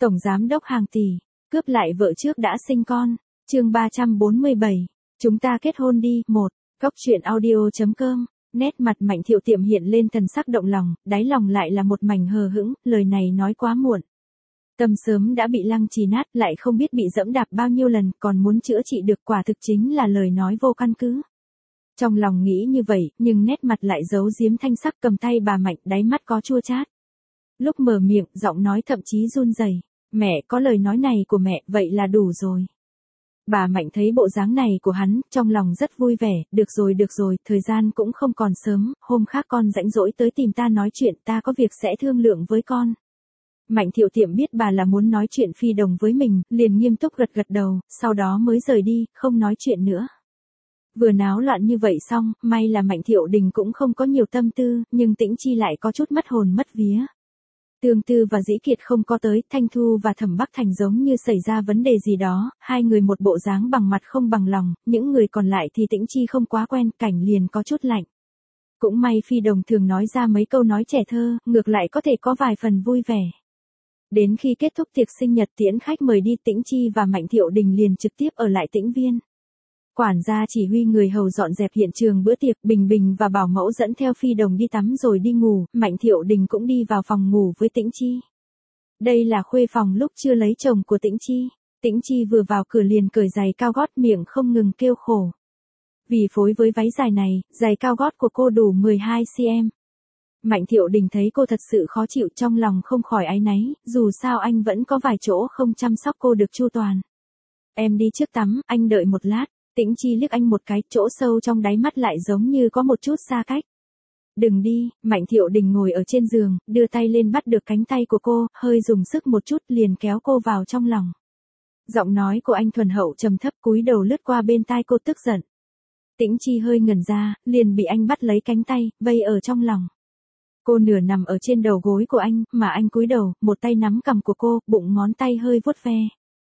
Tổng giám đốc hàng tỷ, cướp lại vợ trước đã sinh con. Chương 347. Chúng ta kết hôn đi. 1. Góc truyện audio.com. Nét mặt Mạnh Thiệu Tiệm hiện lên thần sắc động lòng, đáy lòng lại là một mảnh hờ hững, lời này nói quá muộn. Tâm sớm đã bị lăng trì nát, lại không biết bị dẫm đạp bao nhiêu lần, còn muốn chữa trị được, quả thực chính là lời nói vô căn cứ. Trong lòng nghĩ như vậy, nhưng nét mặt lại giấu giếm thanh sắc, cầm tay bà Mạnh, đáy mắt có chua chát. Lúc mở miệng, giọng nói thậm chí run rẩy. Mẹ, có lời nói này của mẹ, vậy là đủ rồi. Bà Mạnh thấy bộ dáng này của hắn, trong lòng rất vui vẻ. Được rồi, thời gian cũng không còn sớm, hôm khác con rảnh rỗi tới tìm ta nói chuyện, ta có việc sẽ thương lượng với con. Mạnh Thiệu Tiệm biết bà là muốn nói chuyện Phi Đồng với mình, liền nghiêm túc gật đầu, sau đó mới rời đi, không nói chuyện nữa. Vừa náo loạn như vậy xong, may là Mạnh Thiệu Đình cũng không có nhiều tâm tư, nhưng Tĩnh Chi lại có chút mất hồn mất vía. Tương Tư và Dĩ Kiệt không có tới, Thanh Thu và Thẩm Bắc Thành giống như xảy ra vấn đề gì đó, hai người một bộ dáng bằng mặt không bằng lòng, những người còn lại thì Tĩnh Chi không quá quen, cảnh liền có chút lạnh. Cũng may Phi Đồng thường nói ra mấy câu nói trẻ thơ, ngược lại có thể có vài phần vui vẻ. Đến khi kết thúc tiệc sinh nhật tiễn khách mời đi, Tĩnh Chi và Mạnh Thiệu Đình liền trực tiếp ở lại Tĩnh Viên. Quản gia chỉ huy người hầu dọn dẹp hiện trường bữa tiệc, Bình Bình và Bảo Mẫu dẫn theo Phi Đồng đi tắm rồi đi ngủ, Mạnh Thiệu Đình cũng đi vào phòng ngủ với Tĩnh Chi. Đây là khuê phòng lúc chưa lấy chồng của Tĩnh Chi. Tĩnh Chi vừa vào cửa liền cởi giày cao gót, miệng không ngừng kêu khổ. Vì phối với váy dài này, giày cao gót của cô đủ 12 cm. Mạnh Thiệu Đình thấy cô thật sự khó chịu, trong lòng không khỏi áy náy, dù sao anh vẫn có vài chỗ không chăm sóc cô được chu toàn. Em đi trước tắm, anh đợi một lát. Tĩnh Chi liếc anh một cái, chỗ sâu trong đáy mắt lại giống như có một chút xa cách. Đừng đi. Mạnh Thiệu Đình ngồi ở trên giường, đưa tay lên bắt được cánh tay của cô, hơi dùng sức một chút liền kéo cô vào trong lòng. Giọng nói của anh thuần hậu trầm thấp, cúi đầu lướt qua bên tai cô, tức giận. Tĩnh Chi hơi ngẩn ra, liền bị anh bắt lấy cánh tay, vây ở trong lòng. Cô nửa nằm ở trên đầu gối của anh, mà anh cúi đầu, một tay nắm cằm của cô, bụng ngón tay hơi vuốt ve.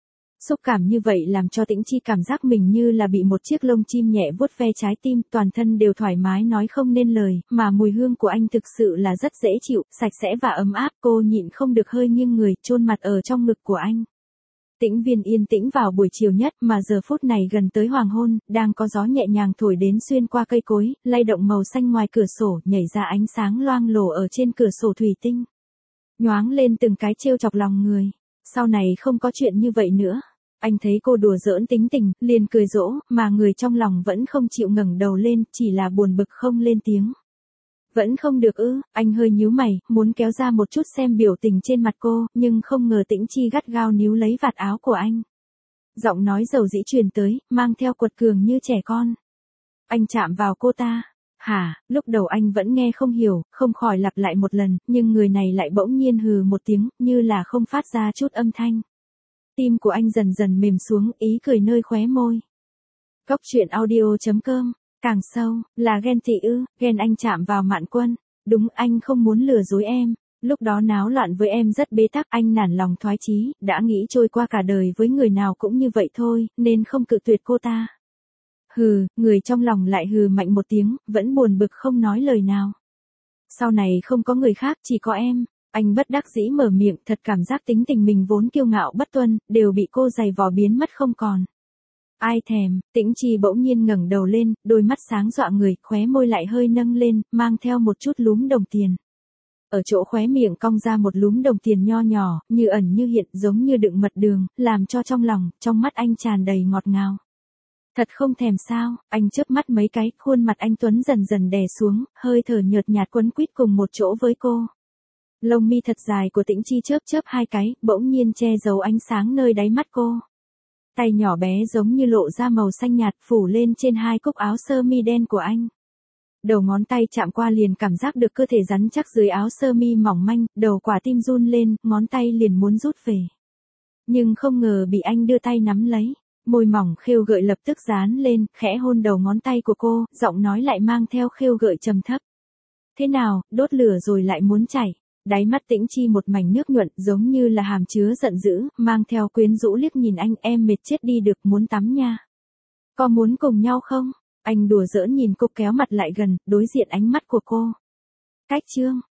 Xúc cảm như vậy làm cho Tĩnh Chi cảm giác mình như là bị một chiếc lông chim nhẹ vuốt ve trái tim, toàn thân đều thoải mái nói không nên lời, mà mùi hương của anh thực sự là rất dễ chịu, sạch sẽ và ấm áp, cô nhịn không được hơi nghiêng người, chôn mặt ở trong ngực của anh. Tĩnh Viên yên tĩnh vào buổi chiều nhất, mà giờ phút này gần tới hoàng hôn, đang có gió nhẹ nhàng thổi đến xuyên qua cây cối, lay động màu xanh ngoài cửa sổ, nhảy ra ánh sáng loang lổ ở trên cửa sổ thủy tinh. Nhoáng lên từng cái trêu chọc lòng người. Sau này không có chuyện như vậy nữa. Anh thấy cô đùa giỡn tính tình, liền cười dỗ, mà người trong lòng vẫn không chịu ngẩng đầu lên, chỉ là buồn bực không lên tiếng. Vẫn không được ư? Anh hơi nhíu mày, muốn kéo ra một chút xem biểu tình trên mặt cô, nhưng không ngờ Tĩnh Chi gắt gao níu lấy vạt áo của anh. Giọng nói dầu dĩ truyền tới, mang theo quật cường như trẻ con. Anh chạm vào cô ta. Hả? Lúc đầu anh vẫn nghe không hiểu, không khỏi lặp lại một lần, nhưng người này lại bỗng nhiên hừ một tiếng, như là không phát ra chút âm thanh. Tim của anh dần dần mềm xuống, ý cười nơi khóe môi. Góc truyện audio.com. Càng sâu, là ghen tị ư? Ghen anh chạm vào Mạn Quân. Đúng, anh không muốn lừa dối em. Lúc đó náo loạn với em rất bế tắc, anh nản lòng thoái chí, đã nghĩ trôi qua cả đời với người nào cũng như vậy thôi, nên không cự tuyệt cô ta. Hừ, người trong lòng lại hừ mạnh một tiếng, vẫn buồn bực không nói lời nào. Sau này không có người khác, chỉ có em. Anh bất đắc dĩ mở miệng, thật cảm giác tính tình mình vốn kiêu ngạo bất tuân, đều bị cô giày vò biến mất không còn. Ai thèm. Tĩnh Chi bỗng nhiên ngẩng đầu lên, đôi mắt sáng dọa người, khóe môi lại hơi nâng lên, mang theo một chút lúm đồng tiền. Ở chỗ khóe miệng cong ra một lúm đồng tiền nho nhỏ, như ẩn như hiện, giống như đựng mật đường, làm cho trong lòng, trong mắt anh tràn đầy ngọt ngào. Thật không thèm sao? Anh chớp mắt mấy cái, khuôn mặt anh tuấn dần dần đè xuống, hơi thở nhợt nhạt quấn quýt cùng một chỗ với cô. Lông mi thật dài của Tĩnh Chi chớp hai cái, bỗng nhiên che giấu ánh sáng nơi đáy mắt cô. Tay nhỏ bé giống như lộ ra màu xanh nhạt, phủ lên trên hai cúc áo sơ mi đen của anh. Đầu ngón tay chạm qua liền cảm giác được cơ thể rắn chắc dưới áo sơ mi mỏng manh, đầu quả tim run lên, ngón tay liền muốn rút về. Nhưng không ngờ bị anh đưa tay nắm lấy. Môi mỏng khêu gợi lập tức dán lên, khẽ hôn đầu ngón tay của cô, giọng nói lại mang theo khêu gợi trầm thấp. Thế nào, đốt lửa rồi lại muốn chảy. Đáy mắt Tĩnh Chi một mảnh nước nhuận, giống như là hàm chứa giận dữ, mang theo quyến rũ liếc nhìn anh, em mệt chết đi được, muốn tắm nha. Có muốn cùng nhau không? Anh đùa giỡn nhìn cô, kéo mặt lại gần, đối diện ánh mắt của cô. Cách chương.